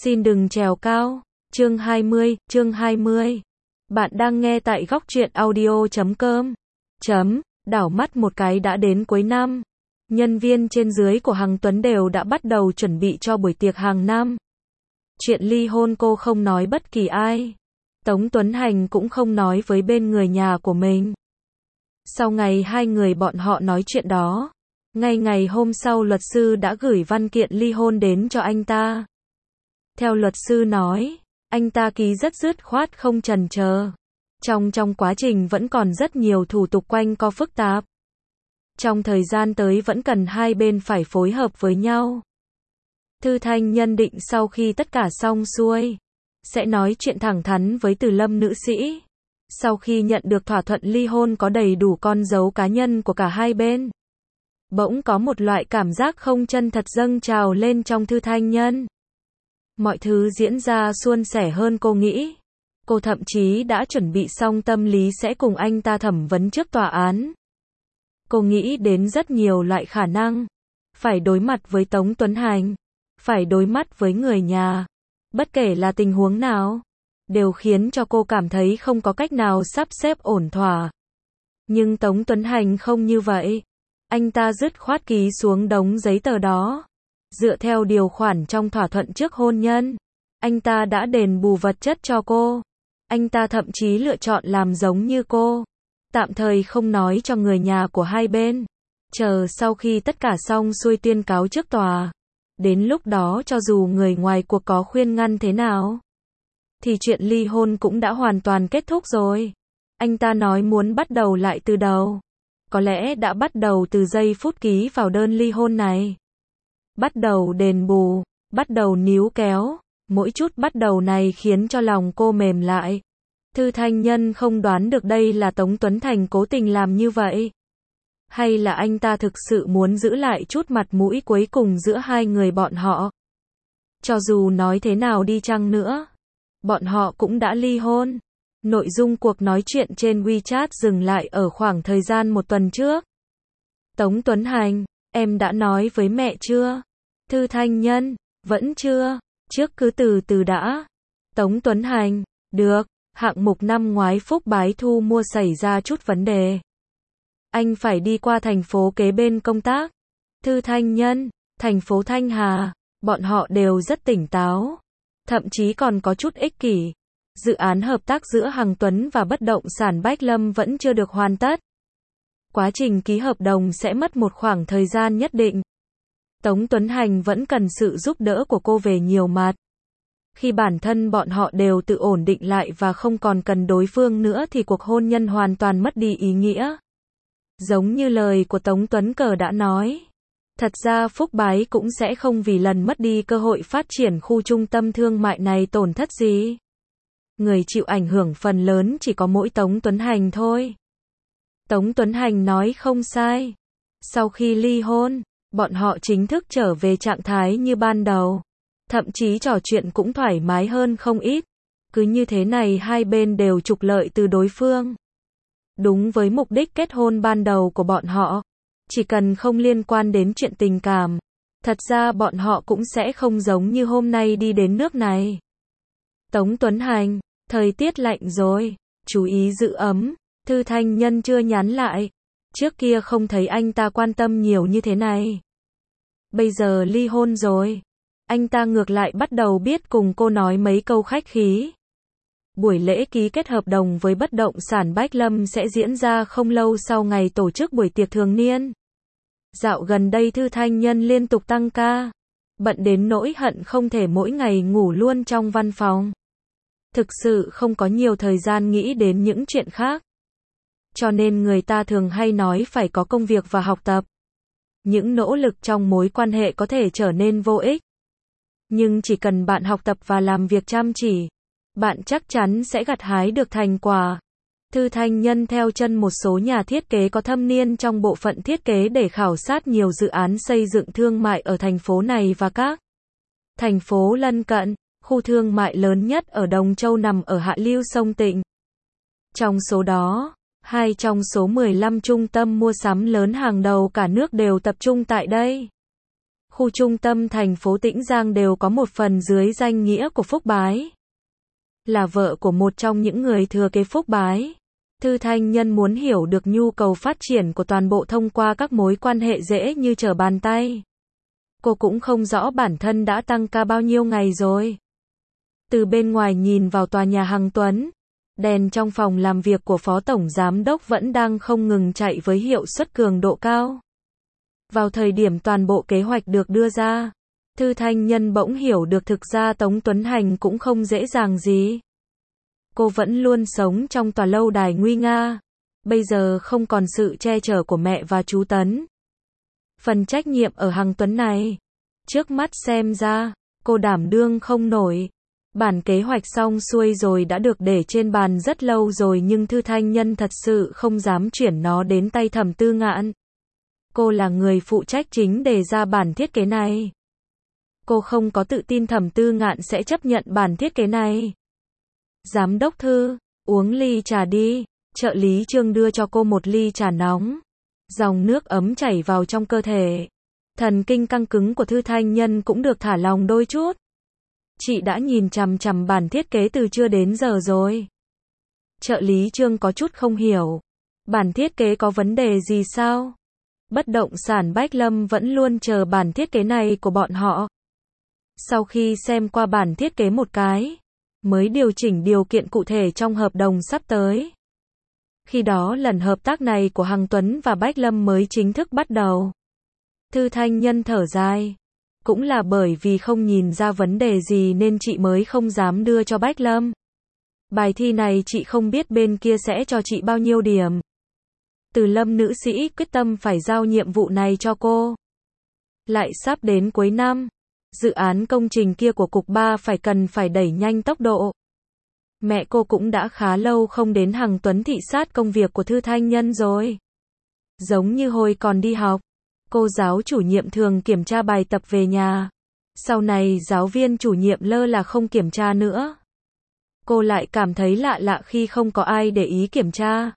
Xin đừng trèo cao. Chương 20. Bạn đang nghe tại góc truyện audio.com. Đảo mắt một cái đã đến cuối năm. Nhân viên trên dưới của Hằng Tuấn đều đã bắt đầu chuẩn bị cho buổi tiệc hàng năm. Chuyện ly hôn cô không nói bất kỳ ai. Tống Tuấn Hành cũng không nói với bên người nhà của mình. Sau ngày hai người bọn họ nói chuyện đó, ngay ngày hôm sau luật sư đã gửi văn kiện ly hôn đến cho anh ta. Theo luật sư nói, anh ta ký rất dứt khoát không chần chờ. Trong quá trình vẫn còn rất nhiều thủ tục quanh co phức tạp. Trong thời gian tới vẫn cần hai bên phải phối hợp với nhau. Thư Thanh nhận định sau khi tất cả xong xuôi, sẽ nói chuyện thẳng thắn với Từ Lâm nữ sĩ. Sau khi nhận được thỏa thuận ly hôn có đầy đủ con dấu cá nhân của cả hai bên, bỗng có một loại cảm giác không chân thật dâng trào lên trong Thư Thanh Nhân. Mọi thứ diễn ra suôn sẻ hơn cô nghĩ. Cô thậm chí đã chuẩn bị xong tâm lý sẽ cùng anh ta thẩm vấn trước tòa án. Cô nghĩ đến rất nhiều loại khả năng. Phải đối mặt với Tống Tuấn Hành, phải đối mắt với người nhà. Bất kể là tình huống nào, đều khiến cho cô cảm thấy không có cách nào sắp xếp ổn thỏa. Nhưng Tống Tuấn Hành không như vậy. Anh ta dứt khoát ký xuống đống giấy tờ đó. Dựa theo điều khoản trong thỏa thuận trước hôn nhân, anh ta đã đền bù vật chất cho cô. Anh ta thậm chí lựa chọn làm giống như cô, tạm thời không nói cho người nhà của hai bên, chờ sau khi tất cả xong xuôi tuyên cáo trước tòa. Đến lúc đó cho dù người ngoài cuộc có khuyên ngăn thế nào, thì chuyện ly hôn cũng đã hoàn toàn kết thúc rồi. Anh ta nói muốn bắt đầu lại từ đầu. Có lẽ đã bắt đầu từ giây phút ký vào đơn ly hôn này. Bắt đầu đền bù, bắt đầu níu kéo. Mỗi chút bắt đầu này khiến cho lòng cô mềm lại. Thư Thanh Nhân không đoán được đây là Tống Tuấn Thành cố tình làm như vậy, hay là anh ta thực sự muốn giữ lại chút mặt mũi cuối cùng giữa hai người bọn họ. Cho dù nói thế nào đi chăng nữa, bọn họ cũng đã ly hôn. Nội dung cuộc nói chuyện trên WeChat dừng lại ở khoảng thời gian một tuần trước. Tống Tuấn Hành, em đã nói với mẹ chưa? Thư Thanh Nhân, vẫn chưa, trước cứ từ từ đã. Tống Tuấn Hành, được, hạng mục năm ngoái Phúc Bái thu mua xảy ra chút vấn đề. Anh phải đi qua thành phố kế bên công tác. Thư Thanh Nhân, thành phố Thanh Hà, bọn họ đều rất tỉnh táo, thậm chí còn có chút ích kỷ. Dự án hợp tác giữa Hằng Tuấn và bất động sản Bách Lâm vẫn chưa được hoàn tất. Quá trình ký hợp đồng sẽ mất một khoảng thời gian nhất định. Tống Tuấn Hành vẫn cần sự giúp đỡ của cô về nhiều mặt. Khi bản thân bọn họ đều tự ổn định lại và không còn cần đối phương nữa thì cuộc hôn nhân hoàn toàn mất đi ý nghĩa. Giống như lời của Tống Tuấn Cờ đã nói, thật ra Phúc Bái cũng sẽ không vì lần mất đi cơ hội phát triển khu trung tâm thương mại này tổn thất gì. Người chịu ảnh hưởng phần lớn chỉ có mỗi Tống Tuấn Hành thôi. Tống Tuấn Hành nói không sai. Sau khi ly hôn, bọn họ chính thức trở về trạng thái như ban đầu. Thậm chí trò chuyện cũng thoải mái hơn không ít. Cứ như thế này hai bên đều trục lợi từ đối phương. Đúng với mục đích kết hôn ban đầu của bọn họ. Chỉ cần không liên quan đến chuyện tình cảm, thật ra bọn họ cũng sẽ không giống như hôm nay đi đến nước này. Tống Tuấn Hành, thời tiết lạnh rồi, chú ý giữ ấm. Thư Thanh Nhân chưa nhắn lại. Trước kia không thấy anh ta quan tâm nhiều như thế này. Bây giờ ly hôn rồi, anh ta ngược lại bắt đầu biết cùng cô nói mấy câu khách khí. Buổi lễ ký kết hợp đồng với bất động sản Bách Lâm sẽ diễn ra không lâu sau ngày tổ chức buổi tiệc thường niên. Dạo gần đây Thư Thanh Nhân liên tục tăng ca, bận đến nỗi hận không thể mỗi ngày ngủ luôn trong văn phòng. Thực sự không có nhiều thời gian nghĩ đến những chuyện khác. Cho nên người ta thường hay nói phải có công việc và học tập. Những nỗ lực trong mối quan hệ có thể trở nên vô ích. Nhưng chỉ cần bạn học tập và làm việc chăm chỉ, bạn chắc chắn sẽ gặt hái được thành quả. Thư Thanh Nhân theo chân một số nhà thiết kế có thâm niên trong bộ phận thiết kế để khảo sát nhiều dự án xây dựng thương mại ở thành phố này và các thành phố lân cận. Khu thương mại lớn nhất ở Đồng Châu nằm ở hạ lưu sông Tịnh. Trong số đó, 2 trong số 15 trung tâm mua sắm lớn hàng đầu cả nước đều tập trung tại đây. khu trung tâm thành phố Tĩnh Giang đều có một phần dưới danh nghĩa của Phúc Bái. Là vợ của một trong những người thừa kế Phúc Bái, Thư Thanh Nhân muốn hiểu được nhu cầu phát triển của toàn bộ thông qua các mối quan hệ dễ như trở bàn tay. Cô cũng không rõ bản thân đã tăng ca bao nhiêu ngày rồi. Từ bên ngoài nhìn vào tòa nhà Hằng Tuấn, đèn trong phòng làm việc của Phó Tổng Giám Đốc vẫn đang không ngừng chạy với hiệu suất cường độ cao. Vào thời điểm toàn bộ kế hoạch được đưa ra, Thư Thanh Nhân bỗng hiểu được thực ra Tống Tuấn Hành cũng không dễ dàng gì. Cô vẫn luôn sống trong tòa lâu đài nguy nga, bây giờ không còn sự che chở của mẹ và chú Tấn. Phần trách nhiệm ở Hằng Tuấn này, trước mắt xem ra, cô đảm đương không nổi. Bản kế hoạch xong xuôi rồi đã được để trên bàn rất lâu rồi nhưng Thư Thanh Nhân thật sự không dám chuyển nó đến tay Thẩm Tư Ngạn. Cô là người phụ trách chính đề ra bản thiết kế này. Cô không có tự tin Thẩm Tư Ngạn sẽ chấp nhận bản thiết kế này. Giám đốc Thư, uống ly trà đi. Trợ lý Trương đưa cho cô một ly trà nóng. Dòng nước ấm chảy vào trong cơ thể. Thần kinh căng cứng của Thư Thanh Nhân cũng được thả lỏng đôi chút. Chị đã nhìn chằm chằm bản thiết kế từ trưa đến giờ rồi. Trợ lý Trương có chút không hiểu. Bản thiết kế có vấn đề gì sao? Bất động sản Bách Lâm vẫn luôn chờ bản thiết kế này của bọn họ. Sau khi xem qua bản thiết kế một cái, mới điều chỉnh điều kiện cụ thể trong hợp đồng sắp tới. Khi đó lần hợp tác này của Hằng Tuấn và Bách Lâm mới chính thức bắt đầu. Thư Thanh Nhân thở dài. Cũng là bởi vì không nhìn ra vấn đề gì nên chị mới không dám đưa cho Bách Lâm. Bài thi này chị không biết bên kia sẽ cho chị bao nhiêu điểm. Từ Lâm nữ sĩ quyết tâm phải giao nhiệm vụ này cho cô. Lại sắp đến cuối năm, dự án công trình kia của Cục 3 cần phải đẩy nhanh tốc độ. Mẹ cô cũng đã khá lâu không đến Hằng Tuấn thị sát công việc của Thư Thanh Nhân rồi. Giống như hồi còn đi học, cô giáo chủ nhiệm thường kiểm tra bài tập về nhà. Sau này giáo viên chủ nhiệm lơ là không kiểm tra nữa. Cô lại cảm thấy lạ lạ khi không có ai để ý kiểm tra.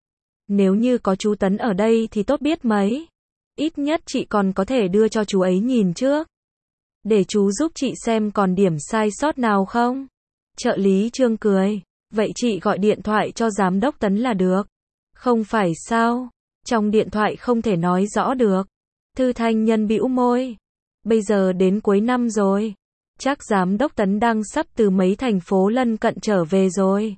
Nếu như có chú Tấn ở đây thì tốt biết mấy. Ít nhất chị còn có thể đưa cho chú ấy nhìn trước. Để chú giúp chị xem còn điểm sai sót nào không. Trợ lý Trương cười. Vậy chị gọi điện thoại cho giám đốc Tấn là được. Không phải sao? Trong điện thoại không thể nói rõ được. Thư Thanh Nhân bĩu môi. Bây giờ đến cuối năm rồi. Chắc giám đốc Tấn đang sắp từ mấy thành phố lân cận trở về rồi.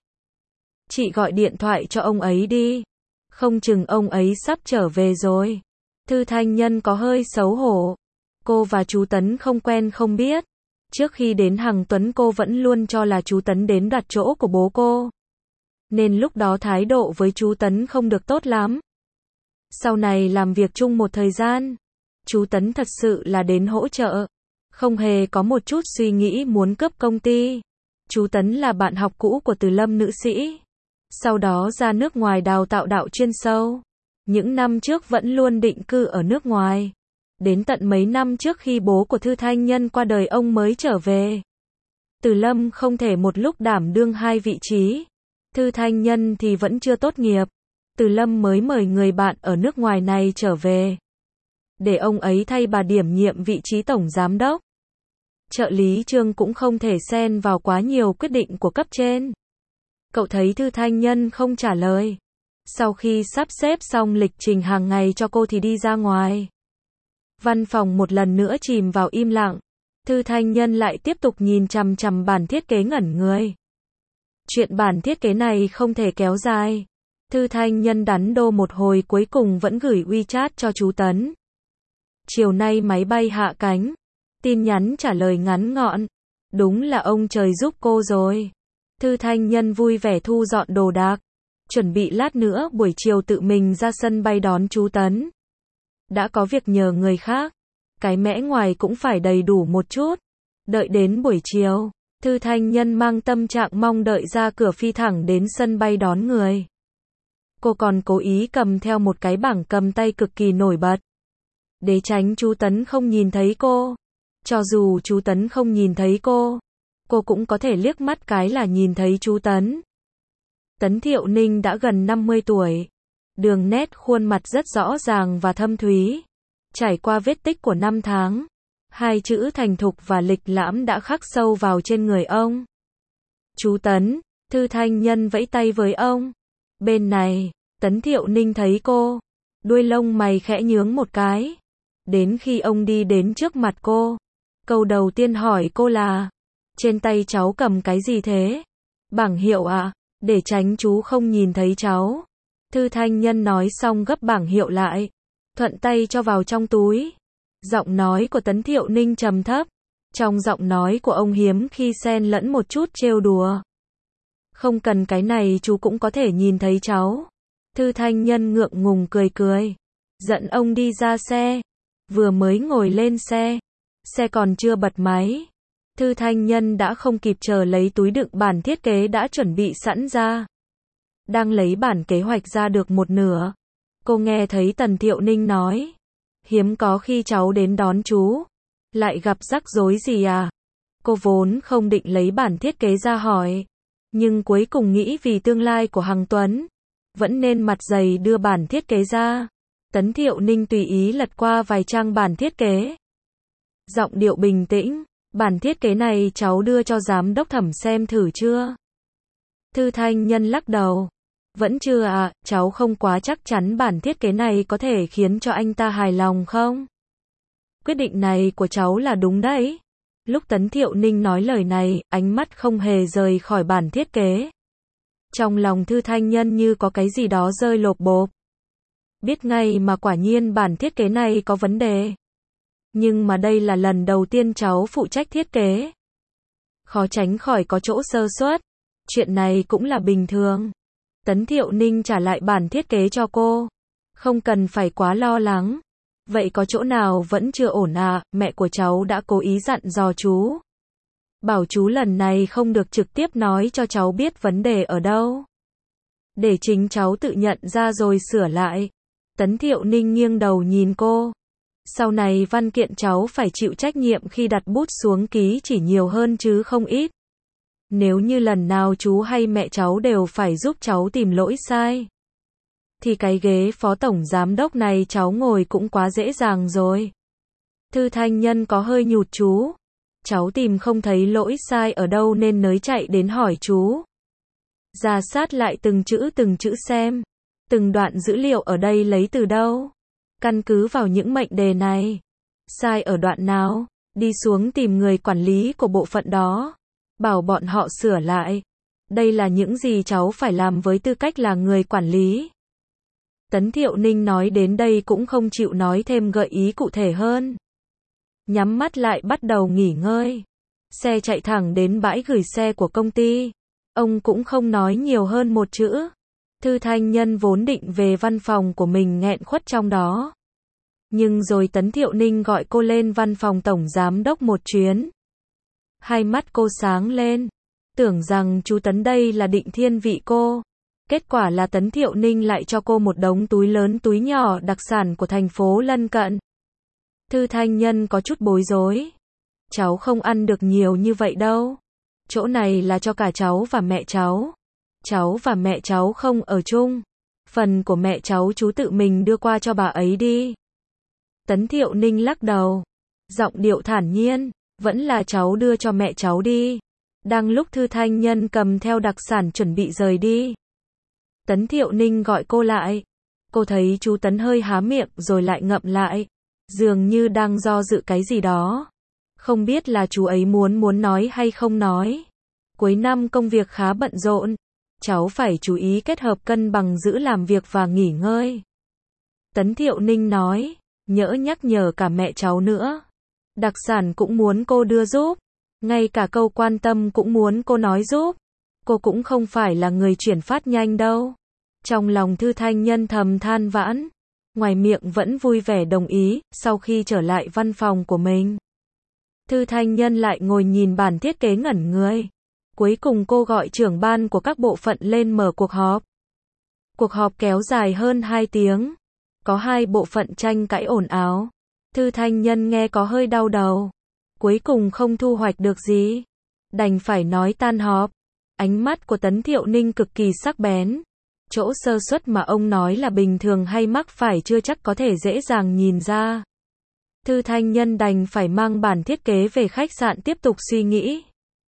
Chị gọi điện thoại cho ông ấy đi. Không chừng ông ấy sắp trở về rồi. Thư Thanh Nhân có hơi xấu hổ. Cô và chú Tấn không quen không biết. Trước khi đến Hằng Tuấn cô vẫn luôn cho là chú Tấn đến đoạt chỗ của bố cô. Nên lúc đó thái độ với chú Tấn không được tốt lắm. Sau này làm việc chung một thời gian, chú Tấn thật sự là đến hỗ trợ. Không hề có một chút suy nghĩ muốn cướp công ty. Chú Tấn là bạn học cũ của Từ Lâm nữ sĩ. Sau đó ra nước ngoài đào tạo đạo chuyên sâu. Những năm trước vẫn luôn định cư ở nước ngoài. Đến tận mấy năm trước khi bố của Thư Thanh Nhân qua đời ông mới trở về. Từ Lâm không thể một lúc đảm đương hai vị trí. Thư Thanh Nhân thì vẫn chưa tốt nghiệp. Từ Lâm mới mời người bạn ở nước ngoài này trở về. Để ông ấy thay bà điểm nhiệm vị trí tổng giám đốc. Trợ lý Trương cũng không thể xen vào quá nhiều quyết định của cấp trên. Cậu thấy Thư Thanh Nhân không trả lời. Sau khi sắp xếp xong lịch trình hàng ngày cho cô thì đi ra ngoài. Văn phòng một lần nữa chìm vào im lặng. Thư Thanh Nhân lại tiếp tục nhìn chằm chằm bản thiết kế ngẩn người. Chuyện bản thiết kế này không thể kéo dài. Thư Thanh Nhân đắn đo một hồi cuối cùng vẫn gửi WeChat cho chú Tấn. Chiều nay máy bay hạ cánh. Tin nhắn trả lời ngắn gọn. Đúng là ông trời giúp cô rồi. Thư Thanh Nhân vui vẻ thu dọn đồ đạc. Chuẩn bị lát nữa buổi chiều tự mình ra sân bay đón chú Tấn. Đã có việc nhờ người khác. Cái mẽ ngoài cũng phải đầy đủ một chút. Đợi đến buổi chiều, Thư Thanh Nhân mang tâm trạng mong đợi ra cửa phi thẳng đến sân bay đón người. Cô còn cố ý cầm theo một cái bảng cầm tay cực kỳ nổi bật. Để tránh chú Tấn không nhìn thấy cô. Cho dù chú Tấn không nhìn thấy cô cũng có thể liếc mắt cái là nhìn thấy chú Tấn. Tấn Thiệu Ninh đã gần 50 tuổi. Đường nét khuôn mặt rất rõ ràng và thâm thúy. Trải qua vết tích của năm tháng. Hai chữ thành thục và lịch lãm đã khắc sâu vào trên người ông. Chú Tấn, Thư Thanh Nhân vẫy tay với ông. Bên này, Tấn Thiệu Ninh thấy cô, đuôi lông mày khẽ nhướng một cái. Đến khi ông đi đến trước mặt cô, câu đầu tiên hỏi cô là, trên tay cháu cầm cái gì thế? Bảng hiệu ạ, để tránh chú không nhìn thấy cháu. Thư Thanh Nhân nói xong gấp bảng hiệu lại, thuận tay cho vào trong túi. Giọng nói của Tấn Thiệu Ninh trầm thấp, trong giọng nói của ông hiếm khi xen lẫn một chút trêu đùa. Không cần cái này chú cũng có thể nhìn thấy cháu. Thư Thanh Nhân ngượng ngùng cười cười, dẫn ông đi ra xe. Vừa mới ngồi lên xe, xe còn chưa bật máy, Thư Thanh Nhân đã không kịp chờ lấy túi đựng bản thiết kế đã chuẩn bị sẵn ra. Đang lấy bản kế hoạch ra được một nửa, cô nghe thấy Tần Thiệu Ninh nói, hiếm có khi cháu đến đón chú, lại gặp rắc rối gì à? Cô vốn không định lấy bản thiết kế ra hỏi, nhưng cuối cùng nghĩ vì tương lai của Hằng Tuấn, vẫn nên mặt dày đưa bản thiết kế ra. Tấn Thiệu Ninh tùy ý lật qua vài trang bản thiết kế. Giọng điệu bình tĩnh, bản thiết kế này cháu đưa cho giám đốc Thẩm xem thử chưa? Thư Thanh Nhân lắc đầu. Vẫn chưa ạ, cháu không quá chắc chắn bản thiết kế này có thể khiến cho anh ta hài lòng không? Quyết định này của cháu là đúng đấy. Lúc Tấn Thiệu Ninh nói lời này, ánh mắt không hề rời khỏi bản thiết kế. Trong lòng Thư Thanh Nhân như có cái gì đó rơi lộp bộp. Biết ngay mà quả nhiên bản thiết kế này có vấn đề. Nhưng mà đây là lần đầu tiên cháu phụ trách thiết kế. Khó tránh khỏi có chỗ sơ suất. Chuyện này cũng là bình thường. Tấn Thiệu Ninh trả lại bản thiết kế cho cô. Không cần phải quá lo lắng. Vậy có chỗ nào vẫn chưa ổn à? Mẹ của cháu đã cố ý dặn dò chú. Bảo chú lần này không được trực tiếp nói cho cháu biết vấn đề ở đâu. Để chính cháu tự nhận ra rồi sửa lại. Tấn Thiệu Ninh nghiêng đầu nhìn cô. Sau này văn kiện cháu phải chịu trách nhiệm khi đặt bút xuống ký chỉ nhiều hơn chứ không ít. Nếu như lần nào chú hay mẹ cháu đều phải giúp cháu tìm lỗi sai, thì cái ghế phó tổng giám đốc này cháu ngồi cũng quá dễ dàng rồi. Thư Thanh Nhân có hơi nhụt chú. Cháu tìm không thấy lỗi sai ở đâu nên nới chạy đến hỏi chú. Rà sát lại từng chữ xem. Từng đoạn dữ liệu ở đây lấy từ đâu? Căn cứ vào những mệnh đề này. Sai ở đoạn nào? Đi xuống tìm người quản lý của bộ phận đó. Bảo bọn họ sửa lại. Đây là những gì cháu phải làm với tư cách là người quản lý. Tấn Thiệu Ninh nói đến đây cũng không chịu nói thêm gợi ý cụ thể hơn. Nhắm mắt lại bắt đầu nghỉ ngơi. Xe chạy thẳng đến bãi gửi xe của công ty. Ông cũng không nói nhiều hơn một chữ. Thư Thanh Nhân vốn định về văn phòng của mình nghẹn khuất trong đó. Nhưng rồi Tấn Thiệu Ninh gọi cô lên văn phòng tổng giám đốc một chuyến. Hai mắt cô sáng lên. Tưởng rằng chú Tấn đây là định thiên vị cô. Kết quả là Tấn Thiệu Ninh lại cho cô một đống túi lớn túi nhỏ đặc sản của thành phố lân cận. Thư Thanh Nhân có chút bối rối. Cháu không ăn được nhiều như vậy đâu. Chỗ này là cho cả cháu và mẹ cháu. Cháu và mẹ cháu không ở chung. Phần của mẹ cháu chú tự mình đưa qua cho bà ấy đi. Tấn Thiệu Ninh lắc đầu. Giọng điệu thản nhiên. Vẫn là cháu đưa cho mẹ cháu đi. Đang lúc Thư Thanh Nhân cầm theo đặc sản chuẩn bị rời đi. Tấn Thiệu Ninh gọi cô lại. Cô thấy chú Tấn hơi há miệng rồi lại ngậm lại. Dường như đang do dự cái gì đó. Không biết là chú ấy muốn nói hay không nói. Cuối năm công việc khá bận rộn. Cháu phải chú ý kết hợp cân bằng giữa làm việc và nghỉ ngơi. Tấn Thiệu Ninh nói. Nhỡ nhắc nhở cả mẹ cháu nữa. Đặc sản cũng muốn cô đưa giúp. Ngay cả câu quan tâm cũng muốn cô nói giúp. Cô cũng không phải là người chuyển phát nhanh đâu. Trong lòng Thư Thanh Nhân thầm than vãn. Ngoài miệng vẫn vui vẻ đồng ý. Sau khi trở lại văn phòng của mình, Thư Thanh Nhân lại ngồi nhìn bản thiết kế ngẩn người. Cuối cùng cô gọi trưởng ban của các bộ phận lên mở cuộc họp. Cuộc họp kéo dài hơn 2 tiếng. Có 2 bộ phận tranh cãi ồn ào. Thư Thanh Nhân nghe có hơi đau đầu. Cuối cùng không thu hoạch được gì. Đành phải nói tan họp. Ánh mắt của Tấn Thiệu Ninh cực kỳ sắc bén. Chỗ sơ suất mà ông nói là bình thường hay mắc phải chưa chắc có thể dễ dàng nhìn ra. Thư Thanh Nhân đành phải mang bản thiết kế về khách sạn tiếp tục suy nghĩ.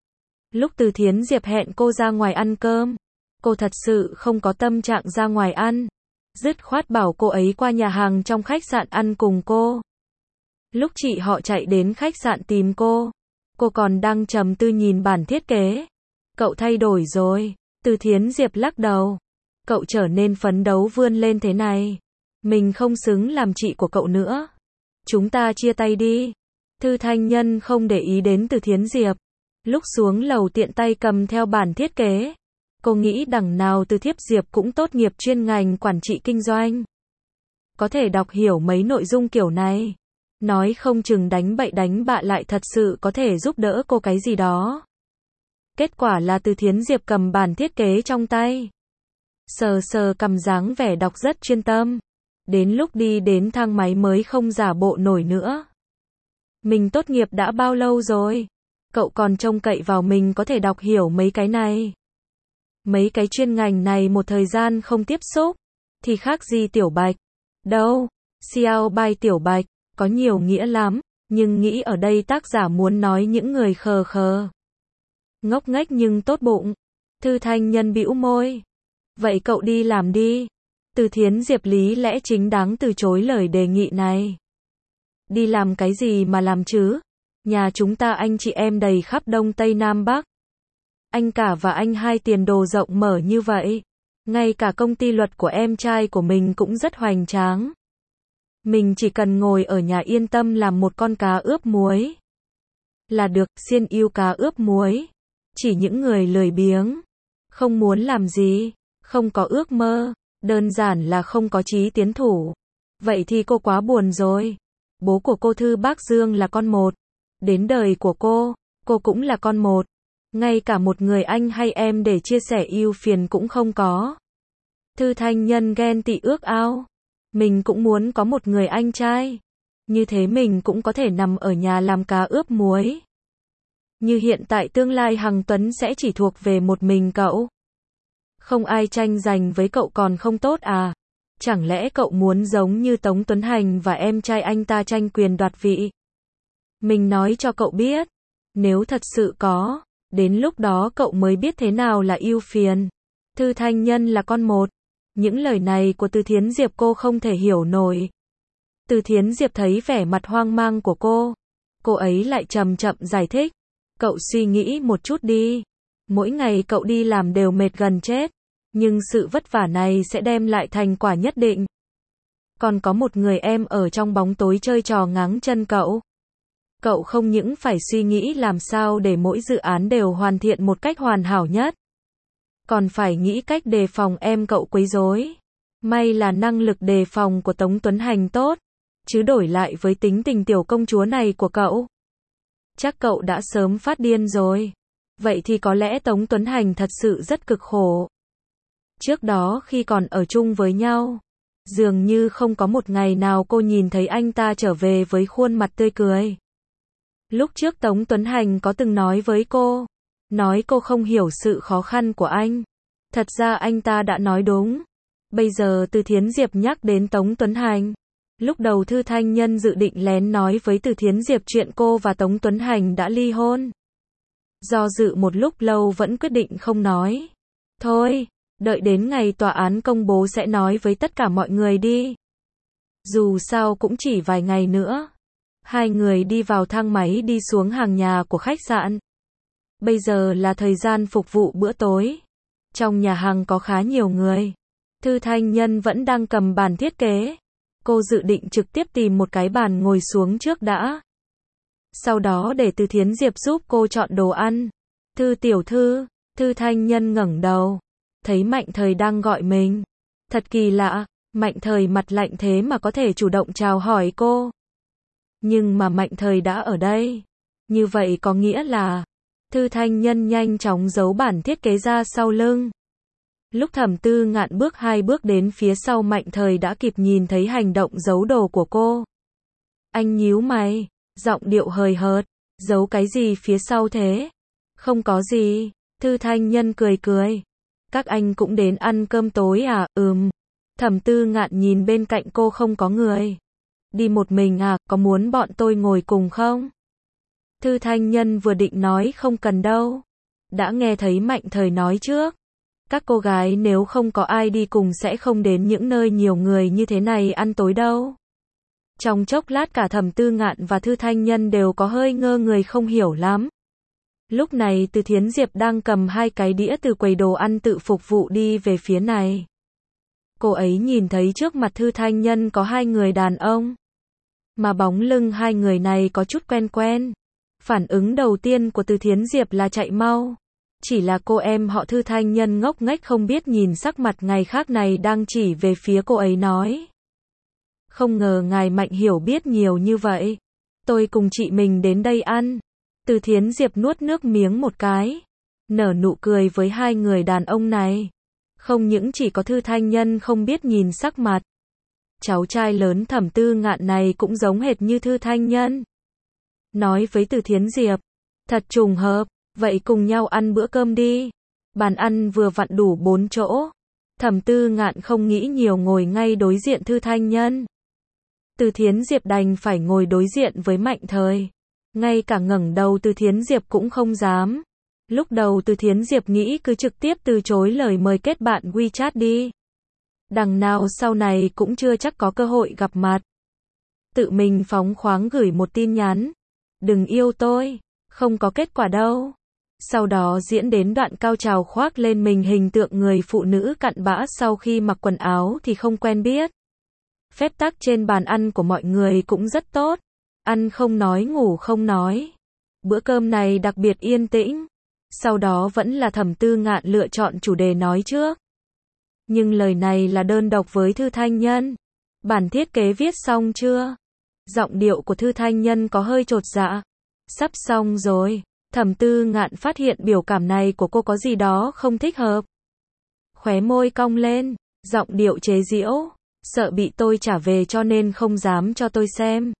Lúc Từ Thiến Diệp hẹn cô ra ngoài ăn cơm, cô thật sự không có tâm trạng ra ngoài ăn. Dứt khoát bảo cô ấy qua nhà hàng trong khách sạn ăn cùng cô. Lúc chị họ chạy đến khách sạn tìm cô còn đang trầm tư nhìn bản thiết kế. Cậu thay đổi rồi. Từ Thiến Diệp lắc đầu. Cậu trở nên phấn đấu vươn lên thế này. Mình không xứng làm chị của cậu nữa. Chúng ta chia tay đi. Thư Thanh Nhân không để ý đến Từ Thiến Diệp. Lúc xuống lầu tiện tay cầm theo bản thiết kế. Cô nghĩ đằng nào Từ Thiếp Diệp cũng tốt nghiệp chuyên ngành quản trị kinh doanh. Có thể đọc hiểu mấy nội dung kiểu này. Nói không chừng đánh bậy đánh bạ lại thật sự có thể giúp đỡ cô cái gì đó. Kết quả là Từ Thiến Diệp cầm bản thiết kế trong tay. Sờ sờ cầm dáng vẻ đọc rất chuyên tâm. Đến lúc đi đến thang máy mới không giả bộ nổi nữa. Mình tốt nghiệp đã bao lâu rồi? Cậu còn trông cậy vào mình có thể đọc hiểu mấy cái này. Mấy cái chuyên ngành này một thời gian không tiếp xúc, thì khác gì Tiểu Bạch. Đâu, Xiao Bai Tiểu Bạch, có nhiều nghĩa lắm, nhưng nghĩ ở đây tác giả muốn nói những người khờ khờ. Ngốc nghếch nhưng tốt bụng. Thư Thanh Nhân bĩu môi. Vậy cậu đi làm đi. Từ Thiến Diệp lý lẽ chính đáng từ chối lời đề nghị này. Đi làm cái gì mà làm chứ? Nhà chúng ta anh chị em đầy khắp Đông Tây Nam Bắc. Anh cả và anh hai tiền đồ rộng mở như vậy. Ngay cả công ty luật của em trai của mình cũng rất hoành tráng. Mình chỉ cần ngồi ở nhà yên tâm làm một con cá ướp muối là được, xiên yêu cá ướp muối. Chỉ những người lười biếng, không muốn làm gì, không có ước mơ, đơn giản là không có chí tiến thủ. Vậy thì cô quá buồn rồi. Bố của cô Thư Bác Dương là con một. Đến đời của cô cũng là con một. Ngay cả một người anh hay em để chia sẻ ưu phiền cũng không có. Thư Thanh Nhân ghen tị ước ao. Mình cũng muốn có một người anh trai. Như thế mình cũng có thể nằm ở nhà làm cá ướp muối. Như hiện tại tương lai Hằng Tuấn sẽ chỉ thuộc về một mình cậu. Không ai tranh giành với cậu còn không tốt à? Chẳng lẽ cậu muốn giống như Tống Tuấn Hành và em trai anh ta tranh quyền đoạt vị? Mình nói cho cậu biết. Nếu thật sự có, đến lúc đó cậu mới biết thế nào là ưu phiền. Thư Thanh Nhân là con một. Những lời này của Từ Thiến Diệp cô không thể hiểu nổi. Từ Thiến Diệp thấy vẻ mặt hoang mang của cô ấy lại chậm chậm giải thích. Cậu suy nghĩ một chút đi. Mỗi ngày cậu đi làm đều mệt gần chết. Nhưng sự vất vả này sẽ đem lại thành quả nhất định. Còn có một người em ở trong bóng tối chơi trò ngáng chân cậu. Cậu không những phải suy nghĩ làm sao để mỗi dự án đều hoàn thiện một cách hoàn hảo nhất. Còn phải nghĩ cách đề phòng em cậu quấy rối. May là năng lực đề phòng của Tống Tuấn Hành tốt. Chứ đổi lại với tính tình tiểu công chúa này của cậu, chắc cậu đã sớm phát điên rồi. Vậy thì có lẽ Tống Tuấn Hành thật sự rất cực khổ. Trước đó khi còn ở chung với nhau, dường như không có một ngày nào cô nhìn thấy anh ta trở về với khuôn mặt tươi cười. Lúc trước Tống Tuấn Hành có từng nói với cô, nói cô không hiểu sự khó khăn của anh. Thật ra anh ta đã nói đúng. Bây giờ Từ Thiến Diệp nhắc đến Tống Tuấn Hành. Lúc đầu Thư Thanh Nhân dự định lén nói với Từ Thiến Diệp chuyện cô và Tống Tuấn Hành đã ly hôn. Do dự một lúc lâu vẫn quyết định không nói. Thôi, đợi đến ngày tòa án công bố sẽ nói với tất cả mọi người đi. Dù sao cũng chỉ vài ngày nữa. Hai người đi vào thang máy đi xuống hàng nhà của khách sạn. Bây giờ là thời gian phục vụ bữa tối. Trong nhà hàng có khá nhiều người. Thư Thanh Nhân vẫn đang cầm bản thiết kế. Cô dự định trực tiếp tìm một cái bàn ngồi xuống trước đã. Sau đó để Từ Thiến Diệp giúp cô chọn đồ ăn. Thư tiểu thư, Thư Thanh Nhân ngẩng đầu. Thấy Mạnh Thời đang gọi mình. Thật kỳ lạ, Mạnh Thời mặt lạnh thế mà có thể chủ động chào hỏi cô. Nhưng mà Mạnh Thời đã ở đây. Như vậy có nghĩa là... Thư Thanh Nhân nhanh chóng giấu bản thiết kế ra sau lưng. Lúc Thẩm Tư Ngạn bước 2 bước đến phía sau Mạnh Thời đã kịp nhìn thấy hành động giấu đồ của cô. Anh nhíu mày, giọng điệu hời hợt, giấu cái gì phía sau thế? Không có gì, Thư Thanh Nhân cười cười. Các anh cũng đến ăn cơm tối à? Thẩm Tư Ngạn nhìn bên cạnh cô không có người. Đi một mình à, có muốn bọn tôi ngồi cùng không? Thư Thanh Nhân vừa định nói không cần đâu. Đã nghe thấy Mạnh Thời nói trước. Các cô gái nếu không có ai đi cùng sẽ không đến những nơi nhiều người như thế này ăn tối đâu. Trong chốc lát cả Thẩm Tư Ngạn và Thư Thanh Nhân đều có hơi ngơ người không hiểu lắm. Lúc này Từ Thiến Diệp đang cầm 2 cái đĩa từ quầy đồ ăn tự phục vụ đi về phía này. Cô ấy nhìn thấy trước mặt Thư Thanh Nhân có 2 người đàn ông. Mà bóng lưng 2 người này có chút quen quen. Phản ứng đầu tiên của Từ Thiến Diệp là chạy mau. Chỉ là cô em họ Thư Thanh Nhân ngốc nghếch không biết nhìn sắc mặt ngày khác này đang chỉ về phía cô ấy nói. Không ngờ ngài Mạnh hiểu biết nhiều như vậy. Tôi cùng chị mình đến đây ăn. Từ Thiến Diệp nuốt nước miếng một cái. Nở nụ cười với 2 người đàn ông này. Không những chỉ có Thư Thanh Nhân không biết nhìn sắc mặt. Cháu trai lớn Thẩm Tư Ngạn này cũng giống hệt như Thư Thanh Nhân. Nói với Từ Thiến Diệp. Thật trùng hợp. Vậy cùng nhau ăn bữa cơm đi. Bàn ăn vừa vặn đủ 4 chỗ. Thẩm Tư Ngạn không nghĩ nhiều ngồi ngay đối diện Thư Thanh Nhân. Từ Thiến Diệp đành phải ngồi đối diện với Mạnh Thời. Ngay cả ngẩng đầu Từ Thiến Diệp cũng không dám. Lúc đầu Từ Thiến Diệp nghĩ cứ trực tiếp từ chối lời mời kết bạn WeChat đi. Đằng nào sau này cũng chưa chắc có cơ hội gặp mặt. Tự mình phóng khoáng gửi một tin nhắn. Đừng yêu tôi, không có kết quả đâu. Sau đó diễn đến đoạn cao trào khoác lên mình hình tượng người phụ nữ cặn bã sau khi mặc quần áo thì không quen biết. Phép tắc trên bàn ăn của mọi người cũng rất tốt. Ăn không nói ngủ không nói. Bữa cơm này đặc biệt yên tĩnh. Sau đó vẫn là Thẩm Tư Ngạn lựa chọn chủ đề nói trước. Nhưng lời này là đơn độc với Thư Thanh Nhân. Bản thiết kế viết xong chưa? Giọng điệu của Thư Thanh Nhân có hơi chột dạ. Sắp xong rồi. Thẩm Tư Ngạn phát hiện biểu cảm này của cô có gì đó không thích hợp. Khóe môi cong lên, giọng điệu chế giễu. Sợ bị tôi trả về cho nên không dám cho tôi xem.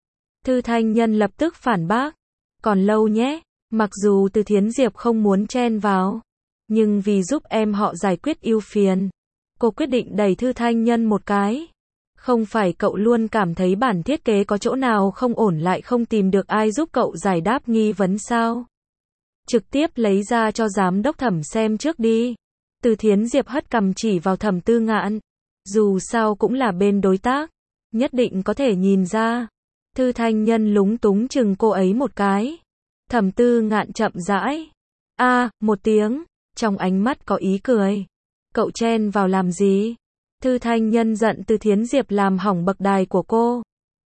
Thư Thanh Nhân lập tức phản bác. Còn lâu nhé. Mặc dù Từ Thiến Diệp không muốn chen vào. Nhưng vì giúp em họ giải quyết ưu phiền. Cô quyết định đẩy Thư Thanh Nhân một cái. Không phải cậu luôn cảm thấy bản thiết kế có chỗ nào không ổn lại không tìm được ai giúp cậu giải đáp nghi vấn sao? Trực tiếp lấy ra cho giám đốc Thẩm xem trước đi. Từ Thiến Diệp hất cằm chỉ vào Thẩm Tư Ngạn. Dù sao cũng là bên đối tác. Nhất định có thể nhìn ra. Thư Thanh Nhân lúng túng chừng cô ấy một cái. Thẩm Tư Ngạn chậm rãi. Một tiếng. Trong ánh mắt có ý cười. Cậu chen vào làm gì? Thư Thanh Nhân giận Từ Thiến Diệp làm hỏng bậc đài của cô.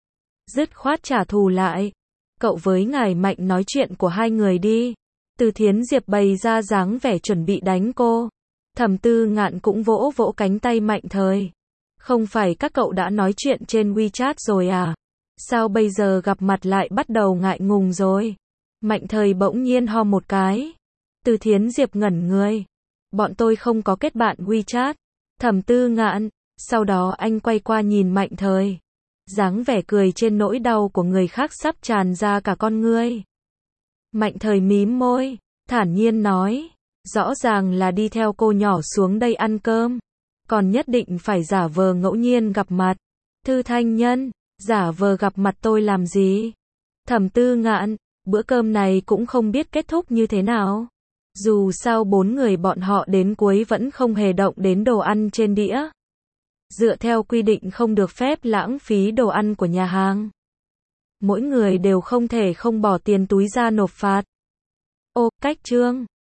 Dứt khoát trả thù lại. Cậu với ngài Mạnh nói chuyện của 2 người đi. Từ Thiến Diệp bày ra dáng vẻ chuẩn bị đánh cô. Thẩm Tư Ngạn cũng vỗ vỗ cánh tay Mạnh Thời. Không phải các cậu đã nói chuyện trên WeChat rồi à? Sao bây giờ gặp mặt lại bắt đầu ngại ngùng rồi? Mạnh Thời bỗng nhiên ho một cái. Từ Thiến Diệp ngẩn người. Bọn tôi không có kết bạn WeChat. Thẩm Tư Ngạn. Sau đó anh quay qua nhìn Mạnh Thời. Dáng vẻ cười trên nỗi đau của người khác sắp tràn ra cả con ngươi. Mạnh Thời mím môi, thản nhiên nói. Rõ ràng là đi theo cô nhỏ xuống đây ăn cơm. Còn nhất định phải giả vờ ngẫu nhiên gặp mặt. Thư Thanh Nhân, giả vờ gặp mặt tôi làm gì? Thẩm Tư Ngạn, bữa cơm này cũng không biết kết thúc như thế nào. Dù sao 4 người bọn họ đến cuối vẫn không hề động đến đồ ăn trên đĩa. Dựa theo quy định không được phép lãng phí đồ ăn của nhà hàng. Mỗi người đều không thể không bỏ tiền túi ra nộp phạt. Cách chương